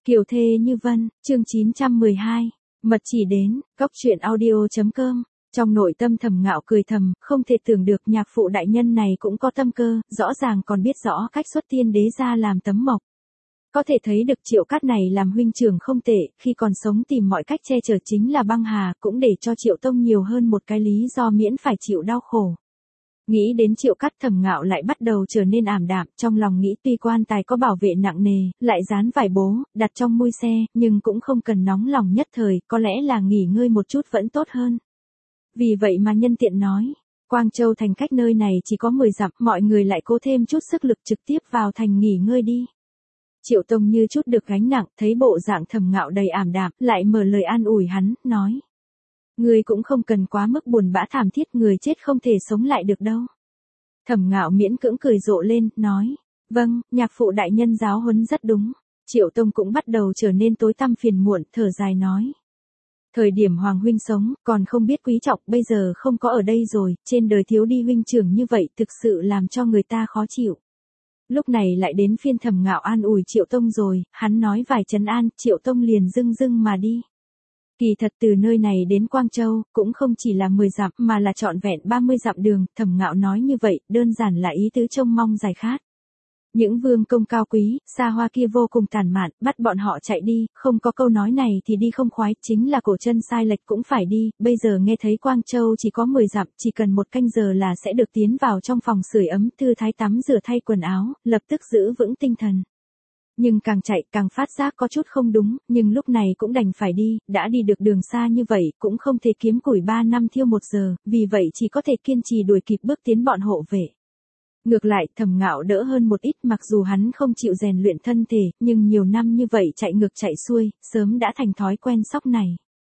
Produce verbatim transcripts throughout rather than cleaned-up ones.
Kiều thê như vân, chương chín trăm mười hai, mật chỉ đến, cốc truyện audio.com. Trong nội tâm Thẩm Ngạo cười thầm, không thể tưởng được nhạc phụ đại nhân này cũng có tâm cơ, rõ ràng còn biết rõ cách xuất tiên đế ra làm tấm mộc. Có thể thấy được Triệu Cát này làm huynh trưởng không tệ, khi còn sống tìm mọi cách che chở chính là băng hà, cũng để cho Triệu Tông nhiều hơn một cái lý do miễn phải chịu đau khổ. Nghĩ đến Triệu Cát, Thẩm Ngạo lại bắt đầu trở nên ảm đạm, trong lòng nghĩ tuy quan tài có bảo vệ nặng nề, lại dán vải bố, đặt trong mui xe, nhưng cũng không cần nóng lòng nhất thời, có lẽ là nghỉ ngơi một chút vẫn tốt hơn. Vì vậy mà nhân tiện nói, Quang Châu thành cách nơi này chỉ có mười dặm, mọi người lại cố thêm chút sức lực trực tiếp vào thành nghỉ ngơi đi. Triệu Tông như chút được gánh nặng, thấy bộ dạng Thẩm Ngạo đầy ảm đạm, lại mở lời an ủi hắn, nói. Người cũng không cần quá mức buồn bã thảm thiết, người chết không thể sống lại được đâu. Thẩm Ngạo miễn cưỡng cười rộ lên, nói, vâng, nhạc phụ đại nhân giáo huấn rất đúng. Triệu Tông cũng bắt đầu trở nên tối tăm phiền muộn, thở dài nói. Thời điểm Hoàng huynh sống, còn không biết quý trọng, bây giờ không có ở đây rồi, trên đời thiếu đi huynh trưởng như vậy, thực sự làm cho người ta khó chịu. Lúc này lại đến phiên Thẩm Ngạo an ủi Triệu Tông rồi, hắn nói vài trấn an, Triệu Tông liền dưng dưng mà đi. Kỳ thật từ nơi này đến Quang Châu, cũng không chỉ là mười dặm, mà là trọn vẹn ba mươi dặm đường, Thẩm Ngạo nói như vậy, đơn giản là ý tứ trông mong dài khát. Những vương công cao quý, xa hoa kia vô cùng tàn mạn, bắt bọn họ chạy đi, không có câu nói này thì đi không khoái, chính là cổ chân sai lệch cũng phải đi, bây giờ nghe thấy Quang Châu chỉ có mười dặm, chỉ cần một canh giờ là sẽ được tiến vào trong phòng sưởi ấm, thư thái tắm rửa thay quần áo, lập tức giữ vững tinh thần. Nhưng càng chạy càng phát giác có chút không đúng, nhưng lúc này cũng đành phải đi, đã đi được đường xa như vậy, cũng không thể kiếm củi ba năm thiêu một giờ, vì vậy chỉ có thể kiên trì đuổi kịp bước tiến bọn hộ vệ. Ngược lại, Thẩm Ngạo đỡ hơn một ít, mặc dù hắn không chịu rèn luyện thân thể, nhưng nhiều năm như vậy chạy ngược chạy xuôi, sớm đã thành thói quen sóc này.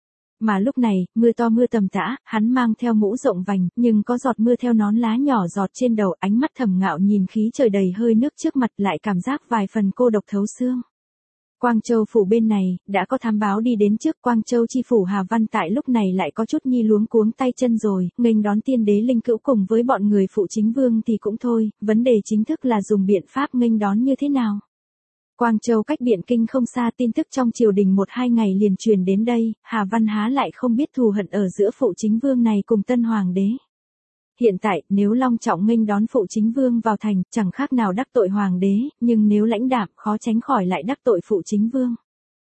Mà lúc này, mưa to mưa tầm tã, hắn mang theo mũ rộng vành, nhưng có giọt mưa theo nón lá nhỏ giọt trên đầu, ánh mắt Thẩm Ngạo nhìn khí trời đầy hơi nước trước mặt, lại cảm giác vài phần cô độc thấu xương. Quang Châu phủ bên này, đã có thám báo đi đến trước. Quang Châu chi phủ Hà Văn tại lúc này lại có chút nhi luống cuống tay chân rồi, nghênh đón tiên đế Linh Cữu cùng với bọn người phụ chính vương thì cũng thôi, vấn đề chính thức là dùng biện pháp nghênh đón như thế nào. Quang Châu cách Biện Kinh không xa, tin tức trong triều đình một hai ngày liền truyền đến đây, Hà Văn há lại không biết thù hận ở giữa phụ chính vương này cùng tân hoàng đế. Hiện tại, nếu long trọng nghênh đón phụ chính vương vào thành, chẳng khác nào đắc tội hoàng đế, nhưng nếu lãnh đạm, khó tránh khỏi lại đắc tội phụ chính vương.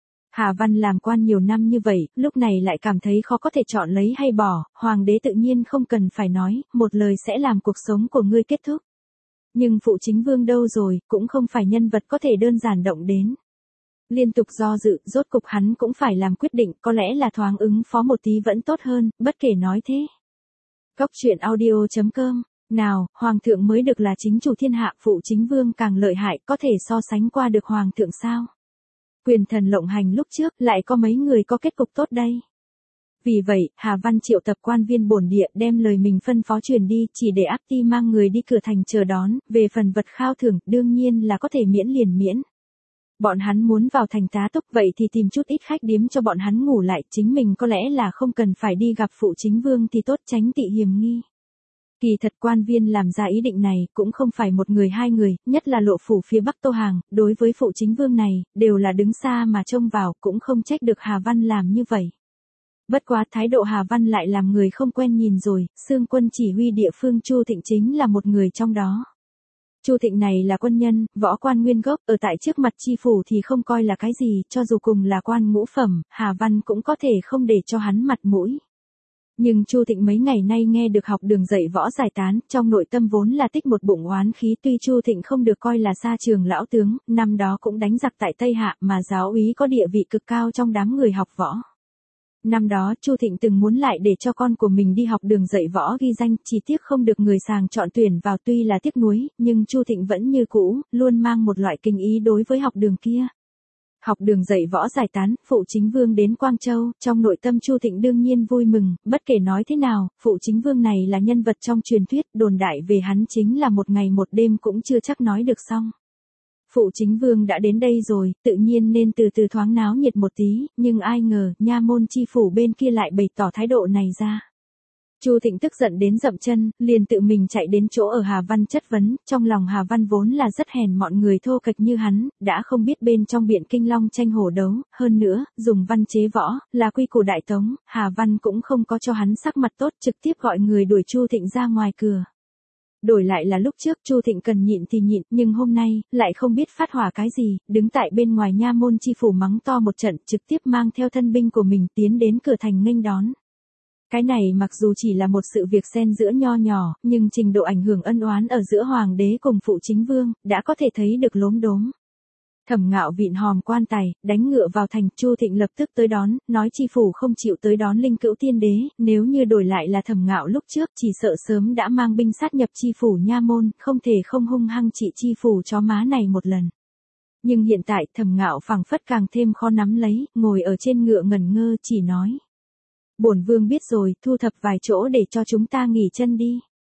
Hà Văn làm quan nhiều năm như vậy, lúc này lại cảm thấy khó có thể chọn lấy hay bỏ, hoàng đế tự nhiên không cần phải nói, một lời sẽ làm cuộc sống của ngươi kết thúc. Nhưng phụ chính vương đâu rồi, cũng không phải nhân vật có thể đơn giản động đến. Liên tục do dự, rốt cục hắn cũng phải làm quyết định, có lẽ là thoáng ứng phó một tí vẫn tốt hơn, bất kể nói thế. Cốc truyện audio.com. Nào, hoàng thượng mới được là chính chủ thiên hạ, phụ chính vương càng lợi hại, có thể so sánh qua được hoàng thượng sao? Quyền thần lộng hành lúc trước, lại có mấy người có kết cục tốt đây? Vì vậy, Hà Văn triệu tập quan viên bổn địa, đem lời mình phân phó truyền đi, chỉ để áp ti mang người đi cửa thành chờ đón, về phần vật khao thưởng, đương nhiên là có thể miễn liền miễn. Bọn hắn muốn vào thành tá túc, vậy thì tìm chút ít khách điếm cho bọn hắn ngủ lại, chính mình có lẽ là không cần phải đi gặp phụ chính vương thì tốt, tránh tị hiềm nghi. Kỳ thật quan viên làm ra ý định này, cũng không phải một người hai người, nhất là lộ phủ phía Bắc Tô Hàng, đối với phụ chính vương này, đều là đứng xa mà trông vào, cũng không trách được Hà Văn làm như vậy. Bất quá thái độ Hà Văn lại làm người không quen nhìn rồi, xương quân chỉ huy địa phương Chu Thịnh chính là một người trong đó. Chu Thịnh này là quân nhân, võ quan nguyên gốc, ở tại trước mặt chi phủ thì không coi là cái gì, cho dù cùng là quan ngũ phẩm, Hà Văn cũng có thể không để cho hắn mặt mũi. Nhưng Chu Thịnh mấy ngày nay nghe được học đường dạy võ giải tán, trong nội tâm vốn là tích một bụng oán khí, tuy Chu Thịnh không được coi là xa trường lão tướng, năm đó cũng đánh giặc tại Tây Hạ, mà giáo úy có địa vị cực cao trong đám người học võ. Năm đó, Chu Thịnh từng muốn lại để cho con của mình đi học đường dạy võ ghi danh, chỉ tiếc không được người sàng chọn tuyển vào, tuy là tiếc nuối, nhưng Chu Thịnh vẫn như cũ, luôn mang một loại kinh ý đối với học đường kia. Học đường dạy võ giải tán, phụ chính vương đến Quang Châu, trong nội tâm Chu Thịnh đương nhiên vui mừng, bất kể nói thế nào, phụ chính vương này là nhân vật trong truyền thuyết, đồn đại về hắn chính là một ngày một đêm cũng chưa chắc nói được xong. Phụ chính vương đã đến đây rồi, tự nhiên nên từ từ thoáng náo nhiệt một tí, nhưng ai ngờ, nha môn chi phủ bên kia lại bày tỏ thái độ này ra. Chu Thịnh tức giận đến dậm chân, liền tự mình chạy đến chỗ ở Hà Văn chất vấn, trong lòng Hà Văn vốn là rất hèn mọn người thô kệch như hắn, đã không biết bên trong biện kinh long tranh hổ đấu, hơn nữa, dùng văn chế võ, là quy củ đại tống, Hà Văn cũng không có cho hắn sắc mặt tốt, trực tiếp gọi người đuổi Chu Thịnh ra ngoài cửa. Đổi lại là lúc trước Chu Thịnh cần nhịn thì nhịn, nhưng hôm nay, lại không biết phát hỏa cái gì, đứng tại bên ngoài nha môn chi phủ mắng to một trận, trực tiếp mang theo thân binh của mình tiến đến cửa thành nghênh đón. Cái này mặc dù chỉ là một sự việc xen giữa nho nhỏ, nhưng trình độ ảnh hưởng ân oán ở giữa hoàng đế cùng phụ chính vương, đã có thể thấy được lốm đốm. Thẩm Ngạo vịn hòm quan tài, đánh ngựa vào thành, Chu Thịnh lập tức tới đón, nói chi phủ không chịu tới đón Linh Cữu Tiên Đế, nếu như đổi lại là Thẩm Ngạo lúc trước, chỉ sợ sớm đã mang binh sát nhập chi phủ nha môn, không thể không hung hăng trị chi phủ chó má này một lần. Nhưng hiện tại, Thẩm Ngạo phảng phất càng thêm khó nắm lấy, ngồi ở trên ngựa ngẩn ngơ, chỉ nói: "Bổn vương biết rồi, thu thập vài chỗ để cho chúng ta nghỉ chân đi."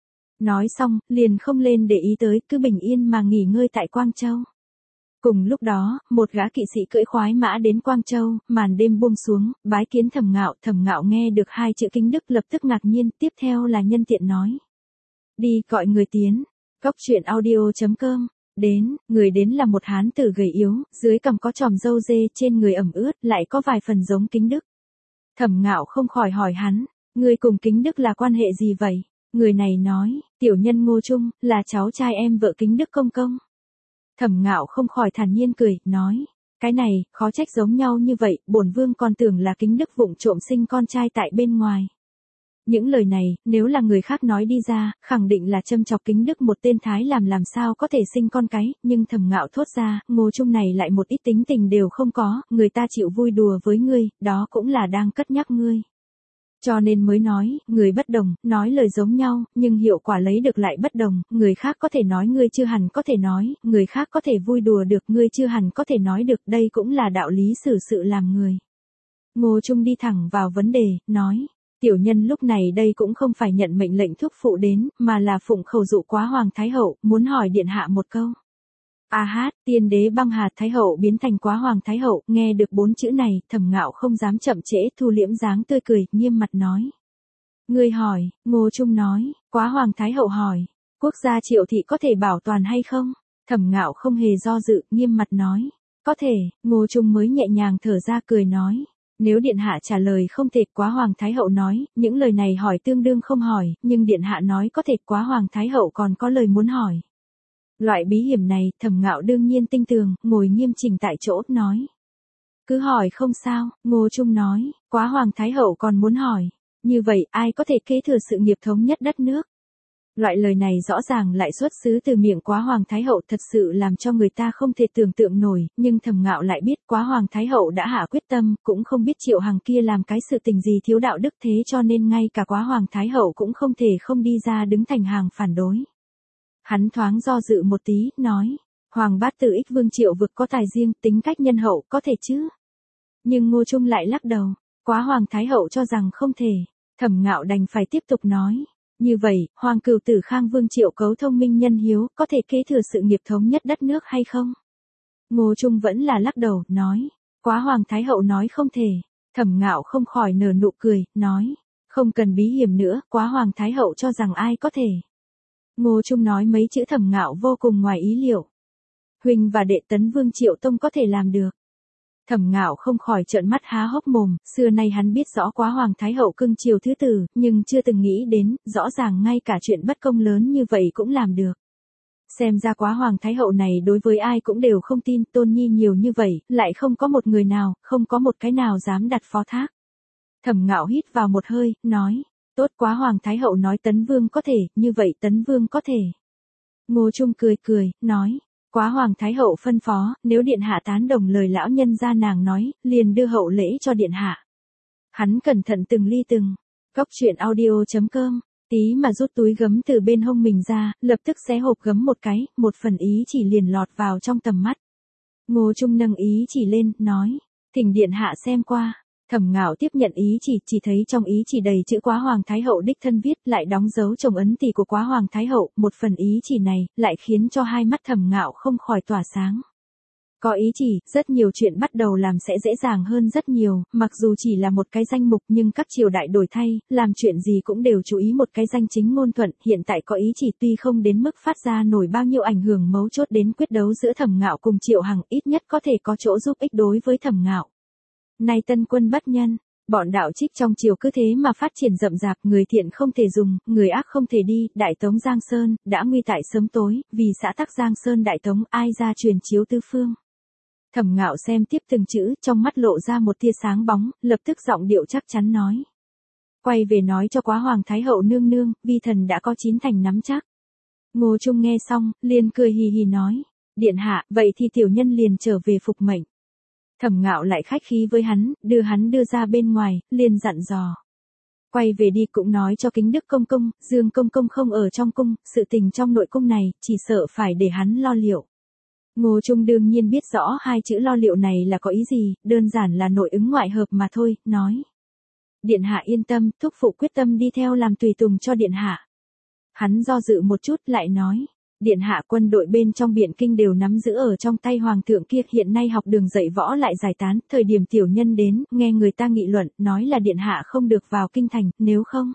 Nói xong, liền không lên để ý tới, cứ bình yên mà nghỉ ngơi tại Quang Châu. Cùng lúc đó, một gã kỵ sĩ cưỡi khoái mã đến Quang Châu, màn đêm buông xuống, bái kiến Thẩm Ngạo, Thẩm Ngạo nghe được hai chữ kính đức lập tức ngạc nhiên, tiếp theo là nhân tiện nói: "Đi, gọi người tiến." Cốc truyện audio chấm com. Đến, người đến là một hán tử gầy yếu, dưới cằm có chòm râu dê, trên người ẩm ướt, lại có vài phần giống kính đức. Thẩm Ngạo không khỏi hỏi hắn: "Ngươi cùng kính đức là quan hệ gì vậy?" Người này nói: "Tiểu nhân Ngô Trung, là cháu trai em vợ kính đức công công." Thẩm Ngạo không khỏi thản nhiên cười, nói: "Cái này, khó trách giống nhau như vậy, bổn vương còn tưởng là kính đức vụng trộm sinh con trai tại bên ngoài." Những lời này, nếu là người khác nói đi ra, khẳng định là châm chọc kính đức một tên thái làm làm sao có thể sinh con cái, nhưng Thẩm Ngạo thốt ra, Ngô Trung này lại một ít tính tình đều không có, người ta chịu vui đùa với ngươi, đó cũng là đang cất nhắc ngươi. Cho nên mới nói, người bất đồng, nói lời giống nhau, nhưng hiệu quả lấy được lại bất đồng, người khác có thể nói ngươi chưa hẳn có thể nói, người khác có thể vui đùa được, ngươi chưa hẳn có thể nói được, đây cũng là đạo lý xử sự làm người. Ngô Trung đi thẳng vào vấn đề, nói: "Tiểu nhân lúc này đây cũng không phải nhận mệnh lệnh thúc phụ đến, mà là phụng khẩu dụ Quá Hoàng Thái Hậu, muốn hỏi điện hạ một câu." A hát, tiên đế băng hà, Thái Hậu biến thành Quá Hoàng Thái Hậu, nghe được bốn chữ này, Thẩm Ngạo không dám chậm trễ, thu liễm dáng tươi cười, nghiêm mặt nói: "Ngươi hỏi." Ngô Trung nói: "Quá Hoàng Thái Hậu hỏi, quốc gia Triệu thị có thể bảo toàn hay không?" Thẩm Ngạo không hề do dự, nghiêm mặt nói: "Có thể." Ngô Trung mới nhẹ nhàng thở ra cười nói: "Nếu điện hạ trả lời không thể." Quá Hoàng Thái Hậu nói: "Những lời này hỏi tương đương không hỏi, nhưng điện hạ nói có thể." Quá Hoàng Thái Hậu còn có lời muốn hỏi. Loại bí hiểm này, Thẩm Ngạo đương nhiên tinh tường, ngồi nghiêm chỉnh tại chỗ, nói: "Cứ hỏi không sao." Ngô Trung nói: "Quá Hoàng Thái Hậu còn muốn hỏi, như vậy ai có thể kế thừa sự nghiệp thống nhất đất nước?" Loại lời này rõ ràng lại xuất xứ từ miệng Quá Hoàng Thái Hậu, thật sự làm cho người ta không thể tưởng tượng nổi, nhưng Thẩm Ngạo lại biết Quá Hoàng Thái Hậu đã hạ quyết tâm, cũng không biết Triệu Hằng kia làm cái sự tình gì thiếu đạo đức thế cho nên ngay cả Quá Hoàng Thái Hậu cũng không thể không đi ra đứng thành hàng phản đối. Hắn thoáng do dự một tí, nói: "Hoàng bát tử ích vương Triệu vực có tài riêng, tính cách nhân hậu, có thể chứ?" Nhưng Ngô Trung lại lắc đầu, Quá Hoàng Thái Hậu cho rằng không thể. Thẩm Ngạo đành phải tiếp tục nói: "Như vậy, Hoàng cửu tử Khang vương Triệu cấu thông minh nhân hiếu, có thể kế thừa sự nghiệp thống nhất đất nước hay không?" Ngô Trung vẫn là lắc đầu, nói: "Quá Hoàng Thái Hậu nói không thể." Thẩm Ngạo không khỏi nở nụ cười, nói: "Không cần bí hiểm nữa, Quá Hoàng Thái Hậu cho rằng ai có thể?" Ngô Trung nói mấy chữ Thẩm Ngạo vô cùng ngoài ý liệu. "Huynh và đệ tấn vương Triệu Tông có thể làm được." Thẩm Ngạo không khỏi trợn mắt há hốc mồm, xưa nay hắn biết rõ Quá Hoàng Thái Hậu cưng chiều thứ tử, nhưng chưa từng nghĩ đến, rõ ràng ngay cả chuyện bất công lớn như vậy cũng làm được. Xem ra Quá Hoàng Thái Hậu này đối với ai cũng đều không tin, tôn nhi nhiều như vậy, lại không có một người nào, không có một cái nào dám đặt phó thác. Thẩm Ngạo hít vào một hơi, nói: "Tốt, Quá Hoàng Thái Hậu nói Tấn Vương có thể, như vậy Tấn Vương có thể." Ngô Trung cười cười, nói: "Quá Hoàng Thái Hậu phân phó, nếu điện hạ tán đồng lời lão nhân gia nàng nói, liền đưa hậu lễ cho điện hạ." Hắn cẩn thận từng ly từng. Cốc truyện audio chấm com. Tí mà rút túi gấm từ bên hông mình ra, lập tức xé hộp gấm một cái, một phần ý chỉ liền lọt vào trong tầm mắt. Ngô Trung nâng ý chỉ lên, nói: "Thỉnh điện hạ xem qua." Thẩm Ngạo tiếp nhận ý chỉ, chỉ thấy trong ý chỉ đầy chữ Quá Hoàng Thái Hậu đích thân viết, lại đóng dấu chồng ấn tỷ của Quá Hoàng Thái Hậu, một phần ý chỉ này, lại khiến cho hai mắt Thẩm Ngạo không khỏi tỏa sáng. Có ý chỉ, rất nhiều chuyện bắt đầu làm sẽ dễ dàng hơn rất nhiều, mặc dù chỉ là một cái danh mục nhưng các triều đại đổi thay, làm chuyện gì cũng đều chú ý một cái danh chính ngôn thuận, hiện tại có ý chỉ tuy không đến mức phát ra nổi bao nhiêu ảnh hưởng mấu chốt đến quyết đấu giữa Thẩm Ngạo cùng Triệu Hằng, ít nhất có thể có chỗ giúp ích đối với Thẩm Ngạo. Nay tân quân bất nhân, bọn đạo trích trong triều cứ thế mà phát triển rậm rạp, người thiện không thể dùng, người ác không thể đi, Đại Tống Giang Sơn, đã nguy tại sớm tối, vì xã tắc Giang Sơn Đại Tống, ai ra truyền chiếu tứ phương. Thẩm Ngạo xem tiếp từng chữ, trong mắt lộ ra một tia sáng bóng, lập tức giọng điệu chắc chắn nói. Quay về nói cho quá Hoàng Thái Hậu nương nương, vi thần đã có chín thành nắm chắc. Ngô Trung nghe xong, liền cười hì hì nói. Điện hạ, vậy thì tiểu nhân liền trở về phục mệnh. Thẩm Ngạo lại khách khí với hắn, đưa hắn đưa ra bên ngoài, liền dặn dò. Quay về đi cũng nói cho Kính Đức Công Công, Dương Công Công không ở trong cung, sự tình trong nội cung này, chỉ sợ phải để hắn lo liệu. Ngô Trung đương nhiên biết rõ hai chữ lo liệu này là có ý gì, đơn giản là nội ứng ngoại hợp mà thôi, nói. Điện hạ yên tâm, thúc phụ quyết tâm đi theo làm tùy tùng cho điện hạ. Hắn do dự một chút lại nói. Điện hạ quân đội bên trong Biện Kinh đều nắm giữ ở trong tay hoàng thượng kia, hiện nay học đường dạy võ lại giải tán, thời điểm tiểu nhân đến, nghe người ta nghị luận, nói là điện hạ không được vào kinh thành, nếu không.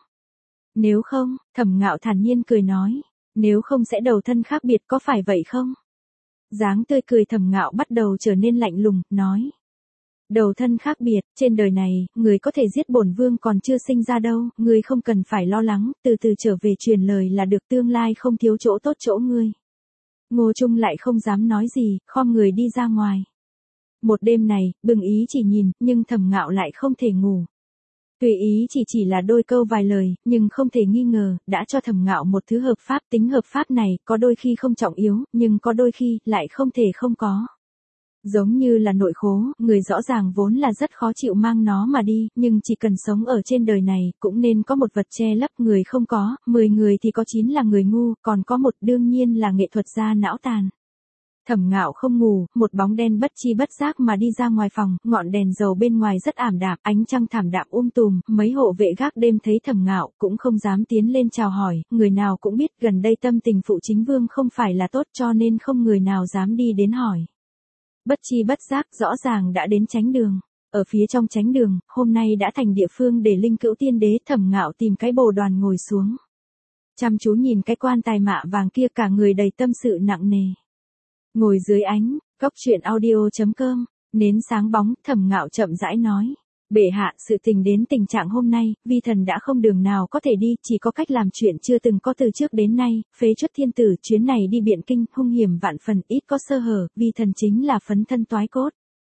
Nếu không, Thẩm Ngạo thản nhiên cười nói, nếu không sẽ đầu thân khác biệt, có phải vậy không? Dáng tươi cười Thẩm Ngạo bắt đầu trở nên lạnh lùng, nói. Đầu thân khác biệt, trên đời này, người có thể giết bổn vương còn chưa sinh ra đâu, người không cần phải lo lắng, từ từ trở về truyền lời là được, tương lai không thiếu chỗ tốt chỗ ngươi. Ngô Trung lại không dám nói gì, khom người đi ra ngoài. Một đêm này, bừng ý chỉ nhìn, nhưng Thẩm Ngạo lại không thể ngủ. Tùy ý chỉ chỉ là đôi câu vài lời, nhưng không thể nghi ngờ, đã cho Thẩm Ngạo một thứ hợp pháp, tính hợp pháp này, có đôi khi không trọng yếu, nhưng có đôi khi, lại không thể không có. Giống như là nội khố, người rõ ràng vốn là rất khó chịu mang nó mà đi, nhưng chỉ cần sống ở trên đời này, cũng nên có một vật che lấp, người không có, mười người thì có chín là người ngu, còn có một đương nhiên là nghệ thuật gia não tàn. Thẩm Ngạo không ngủ, một bóng đen bất chi bất giác mà đi ra ngoài phòng, ngọn đèn dầu bên ngoài rất ảm đạm, ánh trăng thảm đạm um tùm, mấy hộ vệ gác đêm thấy Thẩm Ngạo, cũng không dám tiến lên chào hỏi, người nào cũng biết gần đây tâm tình phụ chính vương không phải là tốt cho nên không người nào dám đi đến hỏi. Bất chi bất giác rõ ràng đã đến chánh đường. Ở phía trong chánh đường, hôm nay đã thành địa phương để Linh Cữu Tiên Đế Thẩm Ngạo tìm cái bồ đoàn ngồi xuống. Chăm chú nhìn cái quan tài mạ vàng kia, cả người đầy tâm sự nặng nề. Ngồi dưới ánh, góc truyện audio chấm com, nến sáng bóng, Thẩm Ngạo chậm rãi nói. Bệ hạ, sự tình đến tình trạng hôm nay, vi thần đã không đường nào có thể đi, chỉ có cách làm chuyện chưa từng có từ trước đến nay, phế truất thiên tử, chuyến này đi Biện Kinh, hung hiểm vạn phần, ít có sơ hở, vi thần chính là phấn thân toái cốt.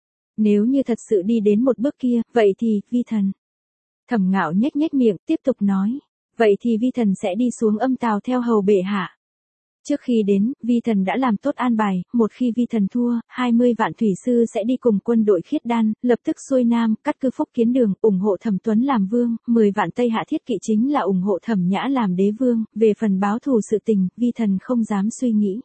Nếu như thật sự đi đến một bước kia, vậy thì, vi thần. Thẩm Ngạo nhếch nhếch miệng, tiếp tục nói. Vậy thì vi thần sẽ đi xuống Âm Tào theo hầu bệ hạ. Trước khi đến, vi thần đã làm tốt an bài, một khi vi thần thua, hai mươi vạn thủy sư sẽ đi cùng quân đội Khiết Đan, lập tức xuôi nam, cắt cứ Phúc Kiến Đường, ủng hộ Thẩm Tuấn làm vương, mười vạn Tây Hạ Thiết Kỵ chính là ủng hộ Thẩm Nhã làm đế vương, về phần báo thù sự tình, vi thần không dám suy nghĩ.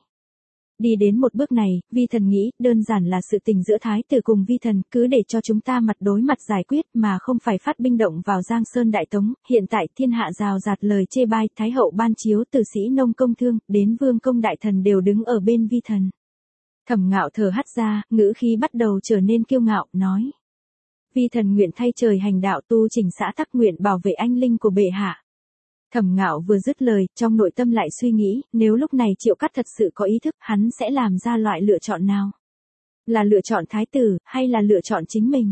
Đi đến một bước này, vi thần nghĩ, đơn giản là sự tình giữa Thái tử cùng vi thần, cứ để cho chúng ta mặt đối mặt giải quyết mà không phải phát binh động vào Giang Sơn Đại Tống, hiện tại thiên hạ rào rạt lời chê bai, Thái hậu ban chiếu, từ sĩ nông công thương, đến vương công đại thần đều đứng ở bên vi thần. Thẩm Ngạo thở hắt ra, ngữ khí bắt đầu trở nên kiêu ngạo, nói. Vi thần nguyện thay trời hành đạo, tu chỉnh xã tắc, nguyện bảo vệ anh linh của bệ hạ. Thẩm Ngạo vừa dứt lời, trong nội tâm lại suy nghĩ, nếu lúc này Triệu Cắt thật sự có ý thức, hắn sẽ làm ra loại lựa chọn nào? Là lựa chọn thái tử, hay là lựa chọn chính mình?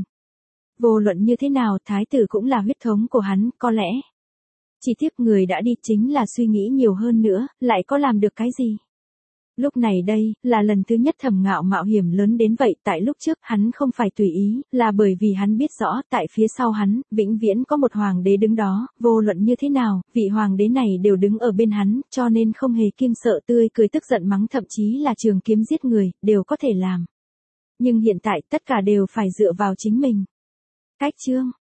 Vô luận như thế nào, thái tử cũng là huyết thống của hắn, có lẽ. Chỉ tiếc người đã đi chính là suy nghĩ nhiều hơn nữa, lại có làm được cái gì? Lúc này đây, là lần thứ nhất Thẩm Ngạo mạo hiểm lớn đến vậy, tại lúc trước, hắn không phải tùy ý, là bởi vì hắn biết rõ, tại phía sau hắn, vĩnh viễn có một hoàng đế đứng đó, vô luận như thế nào, vị hoàng đế này đều đứng ở bên hắn, cho nên không hề kiêng sợ, tươi cười tức giận mắng, thậm chí là trường kiếm giết người, đều có thể làm. Nhưng hiện tại, tất cả đều phải dựa vào chính mình. Cách chương